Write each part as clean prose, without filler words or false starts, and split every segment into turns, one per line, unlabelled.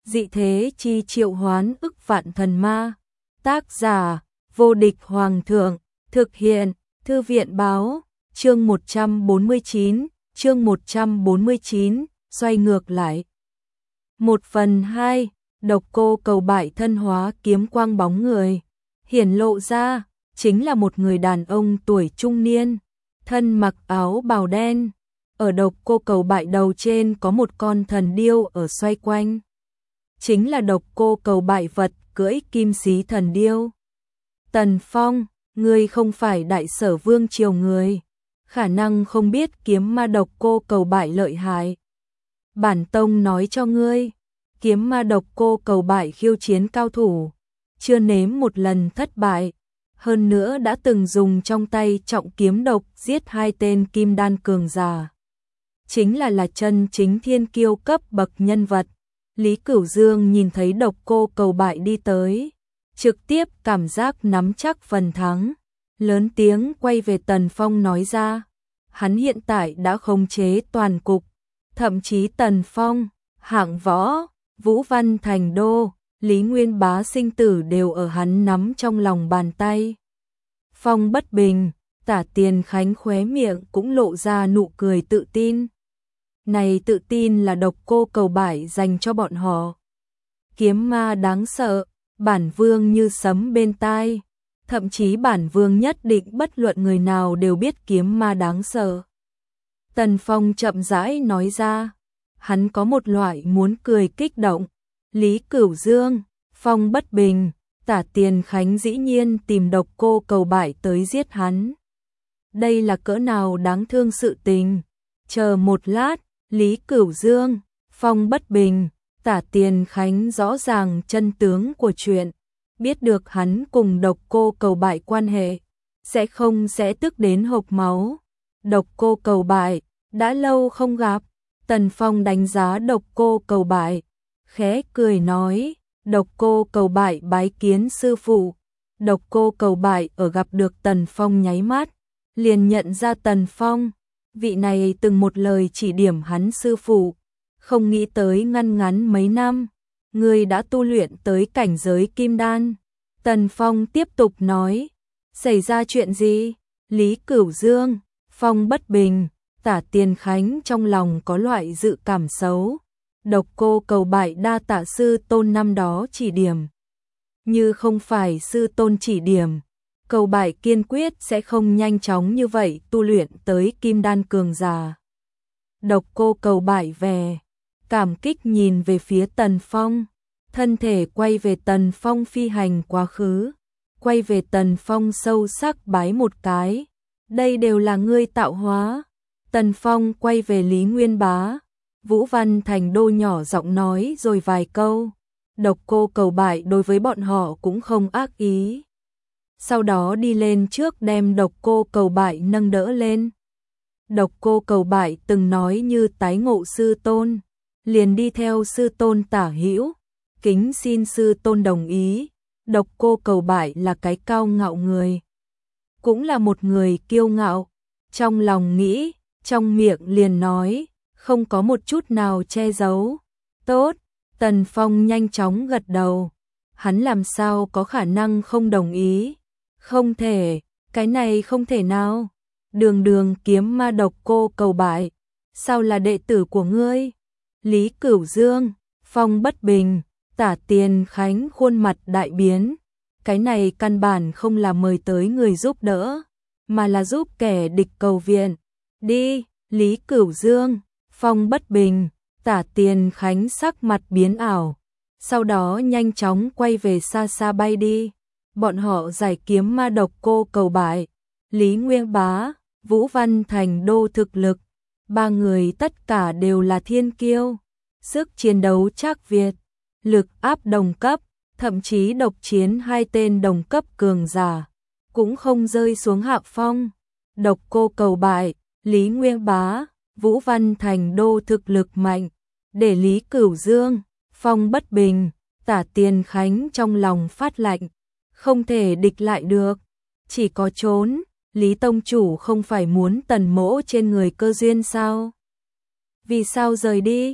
dị thế chi triệu hoán ức vạn thần ma. Tác giả, vô địch hoàng thượng, thực hiện, thư viện báo, chương 149, xoay ngược lại. 1/2, Độc Cô Cầu Bại thân hóa kiếm quang bóng người, hiển lộ ra, chính là một người đàn ông tuổi trung niên, thân mặc áo bào đen. Ở Độc Cô Cầu Bại đầu trên có một con thần điêu ở xoay quanh. Chính là Độc Cô Cầu Bại vật cưỡi kim xí thần điêu. Tần Phong, ngươi không phải Đại Sở vương triều người, khả năng không biết kiếm ma Độc Cô Cầu Bại lợi hại. Bản tông nói cho ngươi, kiếm ma Độc Cô Cầu Bại khiêu chiến cao thủ, chưa nếm một lần thất bại, hơn nữa đã từng dùng trong tay trọng kiếm độc giết 2 tên kim đan cường giả. Chính là chân chính thiên kiêu cấp bậc nhân vật. Lý Cửu Dương nhìn thấy Độc Cô Cầu Bại đi tới, trực tiếp cảm giác nắm chắc phần thắng, lớn tiếng quay về Tần Phong nói ra, hắn hiện tại đã khống chế toàn cục, thậm chí Tần Phong, Hạng Võ, Vũ Văn Thành Đô, Lý Nguyên Bá sinh tử đều ở hắn nắm trong lòng bàn tay. Phong bất bình, Tả Tiền Khánh khóe miệng cũng lộ ra nụ cười tự tin. Này tự tin là Độc Cô Cầu Bại dành cho bọn họ. Kiếm ma đáng sợ, bản vương như sấm bên tai, thậm chí bản vương nhất định bất luận người nào đều biết kiếm ma đáng sợ. Tần Phong chậm rãi nói ra, hắn có một loại muốn cười kích động. Lý Cửu Dương, Phong bất bình, Tả Tiền Khánh dĩ nhiên tìm Độc Cô Cầu Bại tới giết hắn. Đây là cỡ nào đáng thương sự tình. Chờ một lát, Lý Cửu Dương, Phong bất bình, Tả Tiền Khánh rõ ràng chân tướng của chuyện, biết được hắn cùng Độc Cô Cầu Bại quan hệ, sẽ tức đến hộc máu. Độc Cô Cầu Bại, đã lâu không gặp. Tần Phong đánh giá Độc Cô Cầu Bại, khẽ cười nói, Độc Cô Cầu Bại bái kiến sư phụ. Độc Cô Cầu Bại ở gặp được Tần Phong nháy mắt, liền nhận ra Tần Phong, vị này từng một lời chỉ điểm hắn sư phụ, không nghĩ tới ngắn mấy năm, người đã tu luyện tới cảnh giới kim đan. Tần Phong tiếp tục nói, xảy ra chuyện gì? Lý Cửu Dương, Phong bất bình, Tả Tiền Khánh trong lòng có loại dự cảm xấu. Độc Cô Cầu Bại đa tạ sư tôn năm đó chỉ điểm. Như không phải sư tôn chỉ điểm, Cầu Bại kiên quyết sẽ không nhanh chóng như vậy tu luyện tới kim đan cường giả. Độc Cô Cầu Bại về, cảm kích nhìn về phía Tần Phong, thân thể quay về Tần Phong phi hành quá khứ, quay về Tần Phong sâu sắc bái một cái, đây đều là ngươi tạo hóa. Tần Phong quay về Lý Nguyên Bá, Vũ Văn Thành Đô nhỏ giọng nói rồi vài câu. Độc Cô Cầu Bại đối với bọn họ cũng không ác ý. Sau đó đi lên trước đem Độc Cô Cầu Bại nâng đỡ lên. Độc Cô Cầu Bại từng nói như tái ngộ sư tôn, liền đi theo sư tôn tả hữu, kính xin sư tôn đồng ý. Độc Cô Cầu Bại là cái cao ngạo người, cũng là một người kiêu ngạo, trong lòng nghĩ, trong miệng liền nói, không có một chút nào che giấu. Tốt, Tần Phong nhanh chóng gật đầu, hắn làm sao có khả năng không đồng ý. Không thể, cái này không thể nào. Đường kiếm ma Độc Cô Cầu Bại, sao là đệ tử của ngươi? Lý Cửu Dương, Phong bất bình, Tả Tiền Khánh khuôn mặt đại biến. Cái này căn bản không là mời tới người giúp đỡ, mà là giúp kẻ địch cầu viện. Đi, Lý Cửu Dương, Phong bất bình, Tả Tiền Khánh sắc mặt biến ảo, sau đó nhanh chóng quay về xa xa bay đi. Bọn họ giải kiếm ma Độc Cô Cầu Bại, Lý Nguyên Bá, Vũ Văn Thành Đô thực lực, ba người tất cả đều là thiên kiêu, sức chiến đấu trác Việt, lực áp đồng cấp, thậm chí độc chiến 2 tên đồng cấp cường giả, cũng không rơi xuống hạ phong. Độc Cô Cầu Bại, Lý Nguyên Bá, Vũ Văn Thành Đô thực lực mạnh, để Lý Cửu Dương, Phong bất bình, Tả Tiền Khánh trong lòng phát lạnh, không thể địch lại được, chỉ có trốn. Lý tông chủ không phải muốn Tần Mỗ trên người cơ duyên sao? Vì sao rời đi?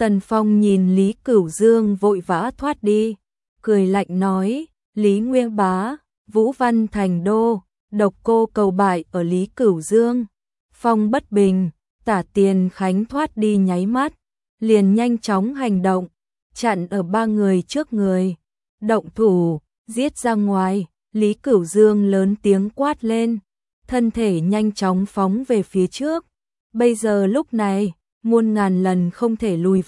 Tần Phong nhìn Lý Cửu Dương vội vã thoát đi, cười lạnh nói, Lý Nguyên Bá, Vũ Văn Thành Đô, độc cô cầu bại ở Lý Cửu Dương. Phong bất bình, Tả Tiền Khánh thoát đi nháy mắt, liền nhanh chóng hành động, chặn ở ba người trước người, động thủ, giết ra ngoài. Lý Cửu Dương lớn tiếng quát lên, thân thể nhanh chóng phóng về phía trước. Bây giờ lúc này, muôn ngàn lần không thể lùi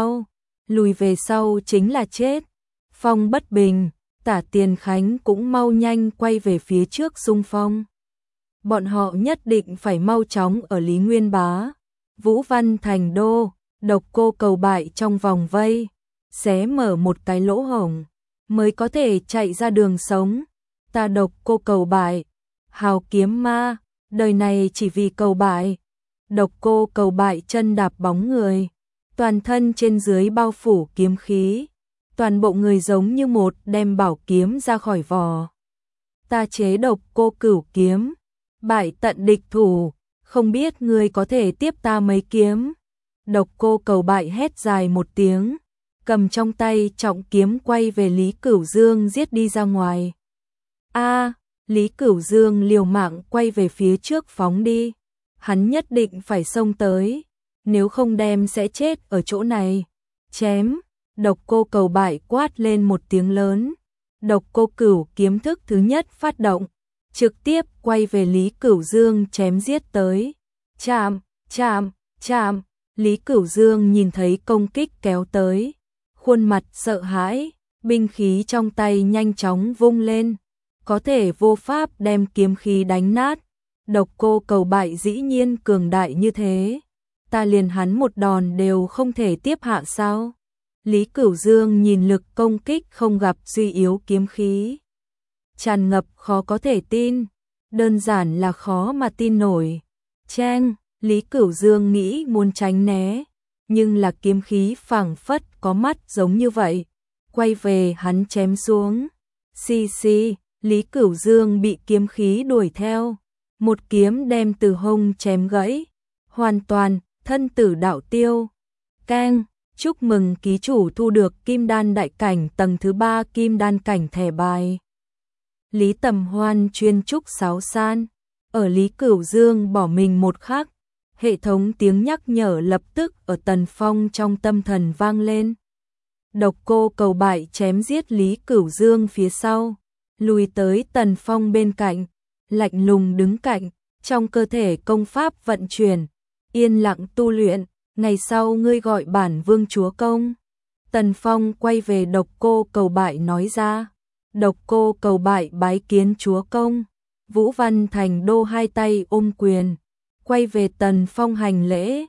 về sau chính là chết. Phong bất bình, Tả Tiền Khánh cũng mau nhanh quay về phía trước xung phong. Bọn họ nhất định phải mau chóng ở Lý Nguyên Bá, Vũ Văn Thành Đô, độc cô cầu bại trong vòng vây, xé mở một cái lỗ hổng, mới có thể chạy ra đường sống. Ta độc cô cầu bại, hào kiếm ma, đời này chỉ vì cầu bại. Độc cô cầu bại chân đạp bóng người, toàn thân trên dưới bao phủ kiếm khí, toàn bộ người giống như một đem bảo kiếm ra khỏi vỏ. Ta chế độc cô cửu kiếm, bại tận địch thủ, không biết ngươi có thể tiếp ta mấy kiếm. Độc cô cầu bại hét dài một tiếng, cầm trong tay trọng kiếm quay về Lý Cửu Dương giết đi ra ngoài. Lý Cửu Dương liều mạng quay về phía trước phóng đi. Hắn nhất định phải xông tới, nếu không đem sẽ chết ở chỗ này. Chém, độc cô cầu bại quát lên một tiếng lớn. Độc cô cửu kiếm thức thứ nhất phát động, trực tiếp quay về Lý Cửu Dương chém giết tới. Chạm, chạm, chạm, Lý Cửu Dương nhìn thấy công kích kéo tới, khuôn mặt sợ hãi, binh khí trong tay nhanh chóng vung lên, có thể vô pháp đem kiếm khí đánh nát. Độc cô cầu bại dĩ nhiên cường đại như thế, ta liền hắn một đòn đều không thể tiếp hạ sao? Lý Cửu Dương nhìn lực công kích không gặp suy yếu kiếm khí, tràn ngập khó có thể tin, đơn giản là khó mà tin nổi. Cheng, Lý Cửu Dương nghĩ muốn tránh né, nhưng là kiếm khí phảng phất có mắt giống như vậy, quay về hắn chém xuống. Xì, Lý Cửu Dương bị kiếm khí đuổi theo, một kiếm đem từ hông chém gãy, hoàn toàn thân tử đạo tiêu. Keng, chúc mừng ký chủ thu được Kim Đan đại cảnh tầng thứ 3 Kim Đan cảnh thẻ bài. Lý Tầm Hoan chuyên trúc sáo san, ở Lý Cửu Dương bỏ mình một khắc, hệ thống tiếng nhắc nhở lập tức ở Tần Phong trong tâm thần vang lên. Độc cô cầu bại chém giết Lý Cửu Dương phía sau, lùi tới Tần Phong bên cạnh, lạnh lùng đứng cạnh, trong cơ thể công pháp vận chuyển, yên lặng tu luyện, ngày sau ngươi gọi bản vương chúa công. Tần Phong quay về độc cô cầu bại nói ra, độc cô cầu bại bái kiến chúa công. Vũ Văn Thành Đô hai tay ôm quyền, quay về Tần Phong hành lễ.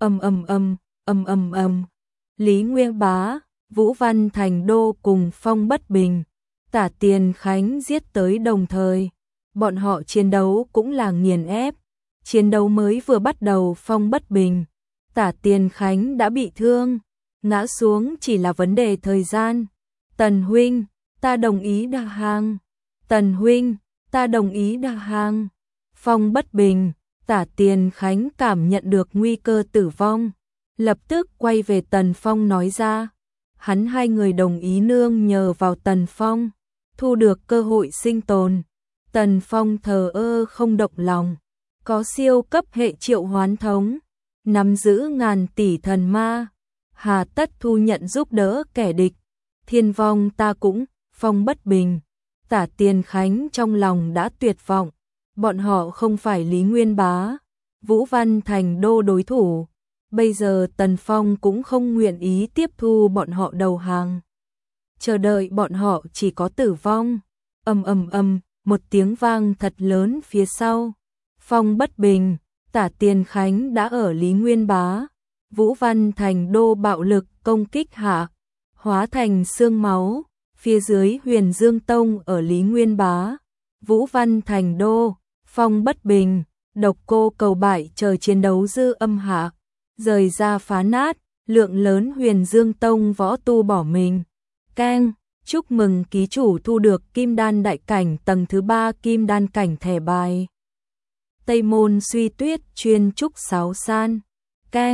Lý Nguyên Bá, Vũ Văn Thành Đô cùng Phong bất bình, Tả Tiền Khánh giết tới đồng thời. Bọn họ chiến đấu cũng là nghiền ép. Chiến đấu mới vừa bắt đầu, Phong bất bình, Tả Tiền Khánh đã bị thương, ngã xuống chỉ là vấn đề thời gian. Tần huynh, ta đồng ý đa hàng. Tần huynh, ta đồng ý đa hàng. Phong bất bình, Tả Tiền Khánh cảm nhận được nguy cơ tử vong, lập tức quay về Tần Phong nói ra. Hắn hai người đồng ý nương nhờ vào Tần Phong, thu được cơ hội sinh tồn. Tần Phong thờ ơ không động lòng, có siêu cấp hệ triệu hoán thống, nắm giữ ngàn tỷ thần ma, hà tất thu nhận giúp đỡ kẻ địch. Thiên vong ta cũng. Phong bất bình, Tả Tiền Khánh trong lòng đã tuyệt vọng, bọn họ không phải Lý Nguyên Bá, Vũ Văn Thành Đô đối thủ, bây giờ Tần Phong cũng không nguyện ý tiếp thu bọn họ đầu hàng, chờ đợi bọn họ chỉ có tử vong. Một tiếng vang thật lớn phía sau. Phong bất bình, Tả Tiền Khánh đã ở Lý Nguyên Bá, Vũ Văn Thành Đô bạo lực công kích hạ, hóa thành xương máu. Phía dưới Huyền Dương Tông ở Lý Nguyên Bá, Vũ Văn Thành Đô, Phong bất bình, độc cô cầu bại chờ chiến đấu dư âm hạ, rời ra phá nát, lượng lớn Huyền Dương Tông võ tu bỏ mình. Keng, chúc mừng ký chủ thu được Kim Đan đại cảnh tầng thứ 3 Kim Đan cảnh thẻ bài. Tây Môn Suy Tuyết chuyên trúc sáo san. Keng,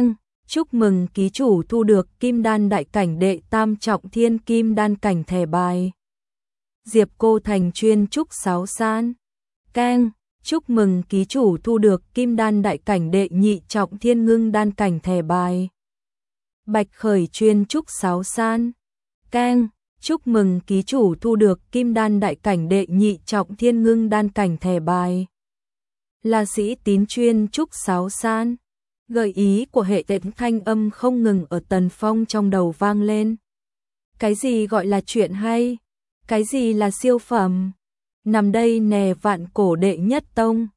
Chúc mừng ký chủ thu được Kim Đan đại cảnh đệ tam trọng thiên Kim Đan cảnh thẻ bài. Diệp Cô Thành chuyên trúc 6 san. Keng, chúc mừng ký chủ thu được Kim Đan đại cảnh đệ nhị trọng thiên Ngưng Đan cảnh thẻ bài. Bạch Khởi chuyên trúc 6 san. Keng, chúc mừng ký chủ thu được Kim Đan đại cảnh đệ nhị trọng thiên Ngưng Đan cảnh thẻ bài. La Sĩ Tín chuyên trúc 6 san. Gợi ý của hệ đệm thanh âm không ngừng ở Tần Phong trong đầu vang lên. Cái gì gọi là chuyện hay? Cái gì là siêu phẩm? Nằm đây nè, vạn cổ đệ nhất tông.